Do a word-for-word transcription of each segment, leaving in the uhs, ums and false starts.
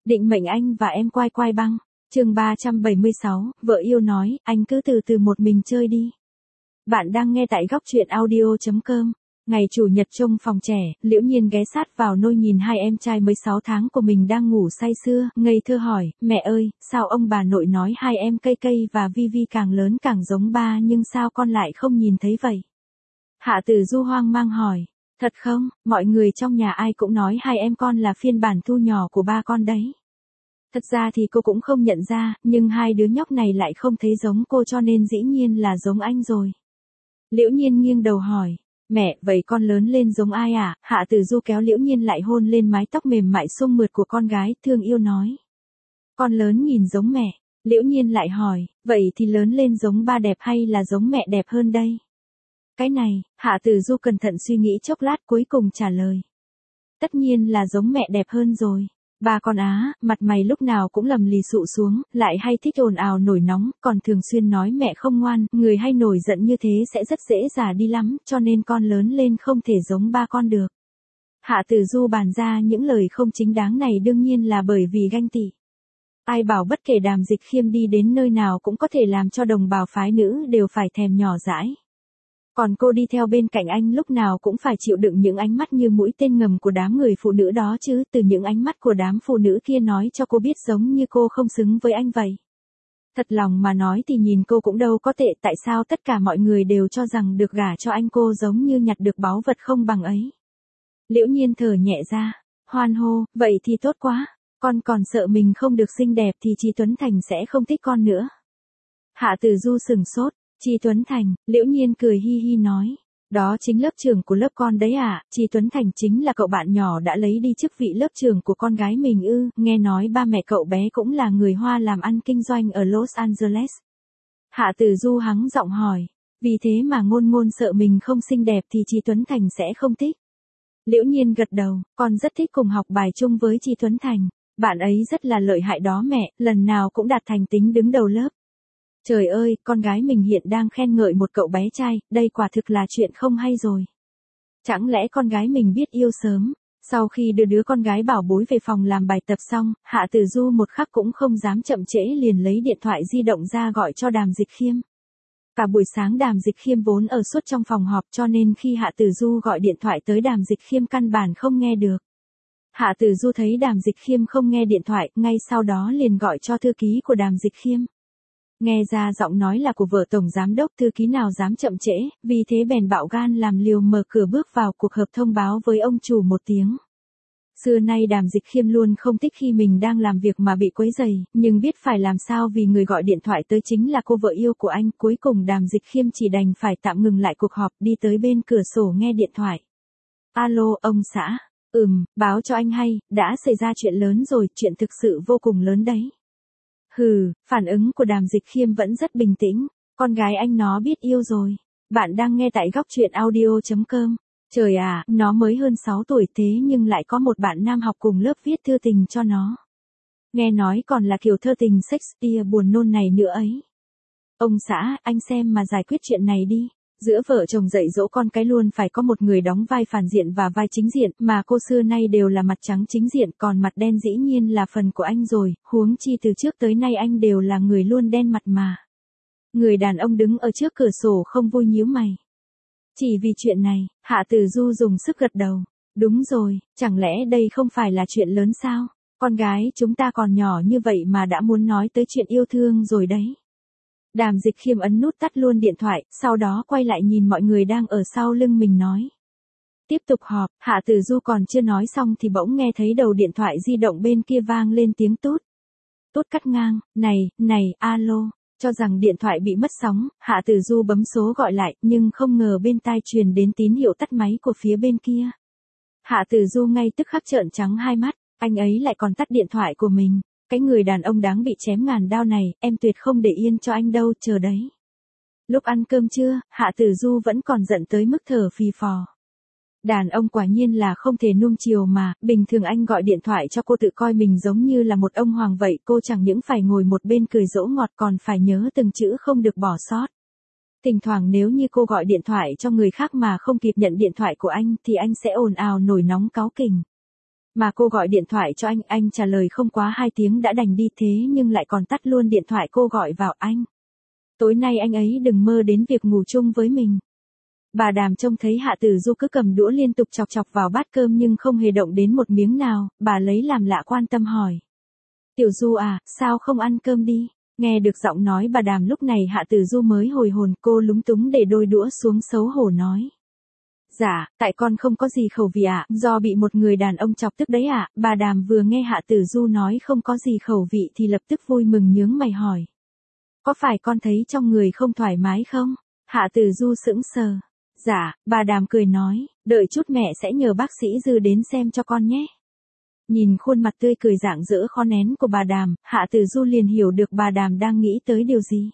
Định mệnh anh và em quai quai băng. Chương ba trăm bảy mươi sáu, vợ yêu nói, anh cứ từ từ một mình chơi đi. Bạn đang nghe tại góc truyện audio chấm com. Ngày chủ nhật trong phòng trẻ, Liễu Nhiên ghé sát vào nôi nhìn hai em trai mới sáu tháng của mình đang ngủ say sưa, ngây thơ hỏi, mẹ ơi, sao ông bà nội nói hai em Cây Cây và Vi Vi càng lớn càng giống ba nhưng sao con lại không nhìn thấy vậy? Hạ Tử Du hoang mang hỏi, thật không, mọi người trong nhà ai cũng nói hai em con là phiên bản thu nhỏ của ba con đấy. Thật ra thì cô cũng không nhận ra, nhưng hai đứa nhóc này lại không thấy giống cô cho nên dĩ nhiên là giống anh rồi. Liễu Nhiên nghiêng đầu hỏi, mẹ, vậy con lớn lên giống ai à? Hạ Tử Du kéo Liễu Nhiên lại hôn lên mái tóc mềm mại xung mượt của con gái, thương yêu nói. Con lớn nhìn giống mẹ. Liễu Nhiên lại hỏi, vậy thì lớn lên giống ba đẹp hay là giống mẹ đẹp hơn đây? Cái này, Hạ Tử Du cẩn thận suy nghĩ chốc lát cuối cùng trả lời. Tất nhiên là giống mẹ đẹp hơn rồi. Ba con á, mặt mày lúc nào cũng lầm lì sụ xuống, lại hay thích ồn ào nổi nóng, còn thường xuyên nói mẹ không ngoan, người hay nổi giận như thế sẽ rất dễ già đi lắm, cho nên con lớn lên không thể giống ba con được. Hạ Tử Du bàn ra những lời không chính đáng này đương nhiên là bởi vì ganh tị. Ai bảo bất kể Đàm Dịch Khiêm đi đến nơi nào cũng có thể làm cho đồng bào phái nữ đều phải thèm nhỏ dãi. Còn cô đi theo bên cạnh anh lúc nào cũng phải chịu đựng những ánh mắt như mũi tên ngầm của đám người phụ nữ đó chứ, từ những ánh mắt của đám phụ nữ kia nói cho cô biết giống như cô không xứng với anh vậy. Thật lòng mà nói thì nhìn cô cũng đâu có tệ, tại sao tất cả mọi người đều cho rằng được gả cho anh cô giống như nhặt được báu vật không bằng ấy. Liễu Nhiên thở nhẹ ra, hoan hô, vậy thì tốt quá, con còn sợ mình không được xinh đẹp thì Chi Tuấn Thành sẽ không thích con nữa. Hạ Tử Du sừng sốt. Chi Tuấn Thành, Liễu Nhiên cười hi hi nói, đó chính lớp trưởng của lớp con đấy à? Chi Tuấn Thành chính là cậu bạn nhỏ đã lấy đi chức vị lớp trưởng của con gái mình ư? Nghe nói ba mẹ cậu bé cũng là người Hoa làm ăn kinh doanh ở Los Angeles. Hạ Tử Du hắng giọng hỏi, vì thế mà Ngôn Ngôn sợ mình không xinh đẹp thì Chi Tuấn Thành sẽ không thích. Liễu Nhiên gật đầu, con rất thích cùng học bài chung với Chi Tuấn Thành, bạn ấy rất là lợi hại đó mẹ, lần nào cũng đạt thành tích đứng đầu lớp. Trời ơi, con gái mình hiện đang khen ngợi một cậu bé trai, đây quả thực là chuyện không hay rồi. Chẳng lẽ con gái mình biết yêu sớm? Sau khi đưa đứa con gái bảo bối về phòng làm bài tập xong, Hạ Tử Du một khắc cũng không dám chậm trễ liền lấy điện thoại di động ra gọi cho Đàm Dịch Khiêm. Cả buổi sáng Đàm Dịch Khiêm vốn ở suốt trong phòng họp cho nên khi Hạ Tử Du gọi điện thoại tới Đàm Dịch Khiêm căn bản không nghe được. Hạ Tử Du thấy Đàm Dịch Khiêm không nghe điện thoại, ngay sau đó liền gọi cho thư ký của Đàm Dịch Khiêm. Nghe ra giọng nói là của vợ tổng giám đốc, thư ký nào dám chậm trễ, vì thế bèn bạo gan làm liều mở cửa bước vào cuộc họp thông báo với ông chủ một tiếng. Xưa nay Đàm Dịch Khiêm luôn không thích khi mình đang làm việc mà bị quấy rầy, nhưng biết phải làm sao vì người gọi điện thoại tới chính là cô vợ yêu của anh, cuối cùng Đàm Dịch Khiêm chỉ đành phải tạm ngừng lại cuộc họp, đi tới bên cửa sổ nghe điện thoại. Alo, ông xã, ừm, báo cho anh hay, đã xảy ra chuyện lớn rồi, chuyện thực sự vô cùng lớn đấy. Hừ, phản ứng của Đàm Dịch Khiêm vẫn rất bình tĩnh, con gái anh nó biết yêu rồi. Bạn đang nghe tại góc truyện audio chấm com. Trời à, nó mới hơn sáu tuổi thế nhưng lại có một bạn nam học cùng lớp viết thư tình cho nó. Nghe nói còn là kiểu thơ tình Shakespeare buồn nôn này nữa ấy. Ông xã, anh xem mà giải quyết chuyện này đi. Giữa vợ chồng dạy dỗ con cái luôn phải có một người đóng vai phản diện và vai chính diện, mà cô xưa nay đều là mặt trắng chính diện, còn mặt đen dĩ nhiên là phần của anh rồi, huống chi từ trước tới nay anh đều là người luôn đen mặt mà. Người đàn ông đứng ở trước cửa sổ không vui nhíu mày. Chỉ vì chuyện này, Hạ Tử Du dùng sức gật đầu. Đúng rồi, chẳng lẽ đây không phải là chuyện lớn sao? Con gái chúng ta còn nhỏ như vậy mà đã muốn nói tới chuyện yêu thương rồi đấy. Đàm Dịch Khiêm ấn nút tắt luôn điện thoại, sau đó quay lại nhìn mọi người đang ở sau lưng mình nói. Tiếp tục họp, Hạ Tử Du còn chưa nói xong thì bỗng nghe thấy đầu điện thoại di động bên kia vang lên tiếng tút. Tút cắt ngang, này, này, alo, cho rằng điện thoại bị mất sóng, Hạ Tử Du bấm số gọi lại, nhưng không ngờ bên tai truyền đến tín hiệu tắt máy của phía bên kia. Hạ Tử Du ngay tức khắc trợn trắng hai mắt, anh ấy lại còn tắt điện thoại của mình. Cái người đàn ông đáng bị chém ngàn đao này, em tuyệt không để yên cho anh đâu, chờ đấy. Lúc ăn cơm trưa, Hạ Tử Du vẫn còn giận tới mức thở phì phò. Đàn ông quả nhiên là không thể nuông chiều mà, bình thường anh gọi điện thoại cho cô tự coi mình giống như là một ông hoàng vậy, cô chẳng những phải ngồi một bên cười dỗ ngọt còn phải nhớ từng chữ không được bỏ sót. Thỉnh thoảng nếu như cô gọi điện thoại cho người khác mà không kịp nhận điện thoại của anh thì anh sẽ ồn ào nổi nóng cáu kỉnh. Mà cô gọi điện thoại cho anh, anh trả lời không quá hai tiếng đã đành đi thế nhưng lại còn tắt luôn điện thoại cô gọi vào anh. Tối nay anh ấy đừng mơ đến việc ngủ chung với mình. Bà Đàm trông thấy Hạ Tử Du cứ cầm đũa liên tục chọc chọc vào bát cơm nhưng không hề động đến một miếng nào, bà lấy làm lạ quan tâm hỏi. Tiểu Du à, sao không ăn cơm đi? Nghe được giọng nói bà Đàm lúc này Hạ Tử Du mới hồi hồn, cô lúng túng để đôi đũa xuống xấu hổ nói. Dạ, tại con không có gì khẩu vị ạ, do bị một người đàn ông chọc tức đấy ạ. Bà Đàm vừa nghe Hạ Tử Du nói không có gì khẩu vị thì lập tức vui mừng nhướng mày hỏi. Có phải con thấy trong người không thoải mái không? Hạ Tử Du sững sờ. Dạ, bà Đàm cười nói, đợi chút mẹ sẽ nhờ bác sĩ Dư đến xem cho con nhé. Nhìn khuôn mặt tươi cười rạng rỡ khó nén của bà Đàm, Hạ Tử Du liền hiểu được bà Đàm đang nghĩ tới điều gì.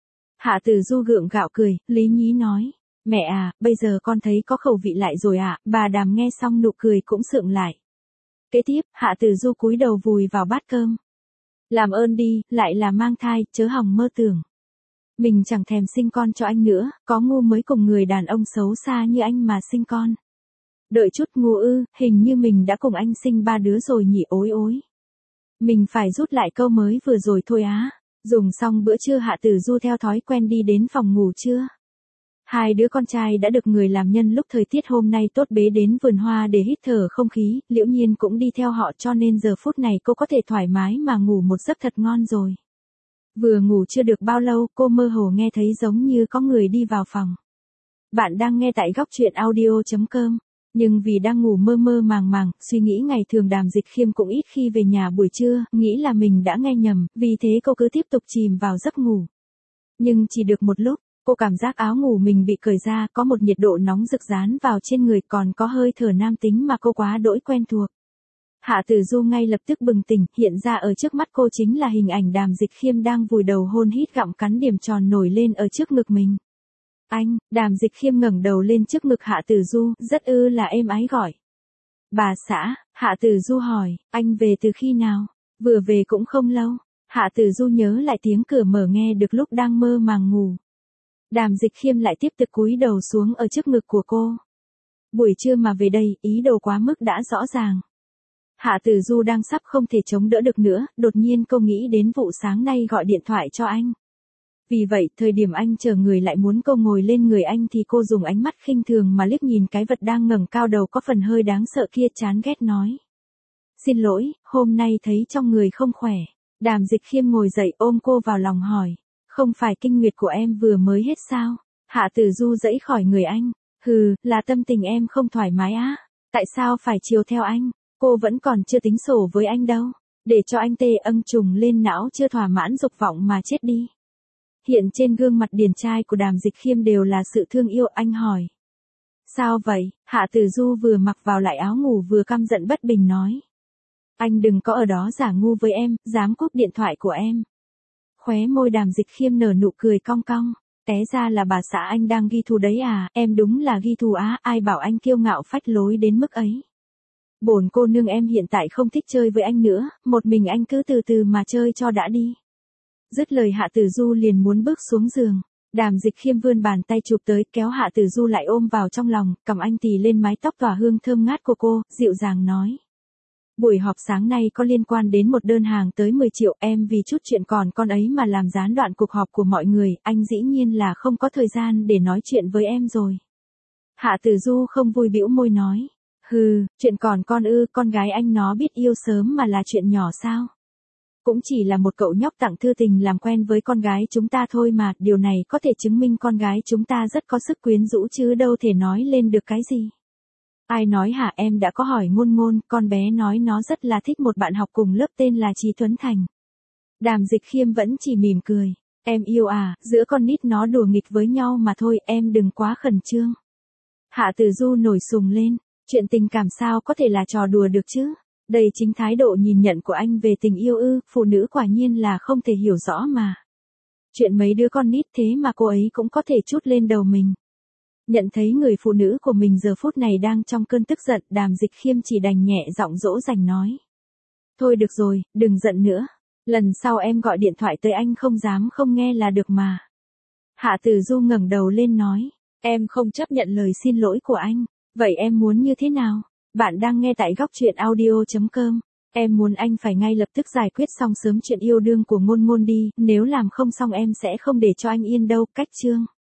Hạ Tử Du gượng gạo cười, lý nhí nói. Mẹ à, bây giờ con thấy có khẩu vị lại rồi ạ. À. Bà Đàm nghe xong nụ cười cũng sượng lại. Kế tiếp, Hạ Tử Du cúi đầu vùi vào bát cơm. Làm ơn đi, lại là mang thai, chớ hòng mơ tưởng. Mình chẳng thèm sinh con cho anh nữa, có ngu mới cùng người đàn ông xấu xa như anh mà sinh con. Đợi chút ngu ư, hình như mình đã cùng anh sinh ba đứa rồi nhỉ ối ối. Mình phải rút lại câu mới vừa rồi thôi á. Dùng xong bữa trưa Hạ Tử Du theo thói quen đi đến phòng ngủ trưa. Hai đứa con trai đã được người làm nhân lúc thời tiết hôm nay tốt bế đến vườn hoa để hít thở không khí, Liễu Nhiên cũng đi theo họ cho nên giờ phút này cô có thể thoải mái mà ngủ một giấc thật ngon rồi. Vừa ngủ chưa được bao lâu, cô mơ hồ nghe thấy giống như có người đi vào phòng. Bạn đang nghe tại góc truyện audio chấm com. Nhưng vì đang ngủ mơ mơ màng màng, suy nghĩ ngày thường Đàm Dịch Khiêm cũng ít khi về nhà buổi trưa, nghĩ là mình đã nghe nhầm, vì thế cô cứ tiếp tục chìm vào giấc ngủ. Nhưng chỉ được một lúc, cô cảm giác áo ngủ mình bị cởi ra, có một nhiệt độ nóng rực dán vào trên người, còn có hơi thở nam tính mà cô quá đỗi quen thuộc. Hạ Tử Du ngay lập tức bừng tỉnh, hiện ra ở trước mắt cô chính là hình ảnh Đàm Dịch Khiêm đang vùi đầu hôn hít gặm cắn điểm tròn nổi lên ở trước ngực mình. Anh, Đàm Dịch Khiêm ngẩng đầu lên trước ngực Hạ Tử Du, rất ư là êm ái gọi. Bà xã, Hạ Tử Du hỏi, anh về từ khi nào? Vừa về cũng không lâu. Hạ Tử Du nhớ lại tiếng cửa mở nghe được lúc đang mơ màng ngủ. Đàm Dịch Khiêm lại tiếp tục cúi đầu xuống ở trước ngực của cô. Buổi trưa mà về đây, ý đồ quá mức đã rõ ràng. Hạ Tử Du đang sắp không thể chống đỡ được nữa, đột nhiên cô nghĩ đến vụ sáng nay gọi điện thoại cho anh. Vì vậy, thời điểm anh chờ người lại muốn cô ngồi lên người anh thì cô dùng ánh mắt khinh thường mà liếc nhìn cái vật đang ngẩng cao đầu có phần hơi đáng sợ kia, chán ghét nói. Xin lỗi, hôm nay thấy trong người không khỏe. Đàm Dịch Khiêm ngồi dậy ôm cô vào lòng hỏi. Không phải kinh nguyệt của em vừa mới hết sao? Hạ Tử Du giãy khỏi người anh. Hừ, là tâm tình em không thoải mái á. Tại sao phải chiều theo anh? Cô vẫn còn chưa tính sổ với anh đâu. Để cho anh tê âng trùng lên não chưa thỏa mãn dục vọng mà chết đi. Hiện trên gương mặt điển trai của Đàm Dịch Khiêm đều là sự thương yêu, anh hỏi. Sao vậy? Hạ Tử Du vừa mặc vào lại áo ngủ vừa căm giận bất bình nói. Anh đừng có ở đó giả ngu với em, dám cúp điện thoại của em. Khóe môi Đàm Dịch Khiêm nở nụ cười cong cong. Té ra là bà xã anh đang ghi thù đấy à, em đúng là ghi thù á, ai bảo anh kiêu ngạo phách lối đến mức ấy. Bổn cô nương em hiện tại không thích chơi với anh nữa, một mình anh cứ từ từ mà chơi cho đã đi. Dứt lời Hạ Tử Du liền muốn bước xuống giường. Đàm Dịch Khiêm vươn bàn tay chụp tới, kéo Hạ Tử Du lại ôm vào trong lòng, cầm anh tì lên mái tóc tỏa hương thơm ngát của cô, dịu dàng nói. Buổi họp sáng nay có liên quan đến một đơn hàng tới mười triệu, em vì chút chuyện còn con ấy mà làm gián đoạn cuộc họp của mọi người, anh dĩ nhiên là không có thời gian để nói chuyện với em rồi. Hạ Tử Du không vui bĩu môi nói. Hừ, chuyện còn con ư, con gái anh nó biết yêu sớm mà là chuyện nhỏ sao? Cũng chỉ là một cậu nhóc tặng thư tình làm quen với con gái chúng ta thôi mà, điều này có thể chứng minh con gái chúng ta rất có sức quyến rũ chứ đâu thể nói lên được cái gì. Ai nói hả, em đã có hỏi Ngôn Ngôn, con bé nói nó rất là thích một bạn học cùng lớp tên là Trí Tuấn Thành. Đàm Dịch Khiêm vẫn chỉ mỉm cười. Em yêu à, giữa con nít nó đùa nghịch với nhau mà thôi, em đừng quá khẩn trương. Hạ Tử Du nổi sùng lên. Chuyện tình cảm sao có thể là trò đùa được chứ? Đây chính thái độ nhìn nhận của anh về tình yêu ư, phụ nữ quả nhiên là không thể hiểu rõ mà. Chuyện mấy đứa con nít thế mà cô ấy cũng có thể trút lên đầu mình. Nhận thấy người phụ nữ của mình giờ phút này đang trong cơn tức giận, Đàm Dịch Khiêm chỉ đành nhẹ giọng dỗ dành nói. Thôi được rồi, đừng giận nữa. Lần sau em gọi điện thoại tới anh không dám không nghe là được mà. Hạ Tử Du ngẩng đầu lên nói. Em không chấp nhận lời xin lỗi của anh. Vậy em muốn như thế nào? Bạn đang nghe tại góc truyện audio.com. Em muốn anh phải ngay lập tức giải quyết xong sớm chuyện yêu đương của Ngôn Ngôn đi, nếu làm không xong em sẽ không để cho anh yên đâu. Cách chương.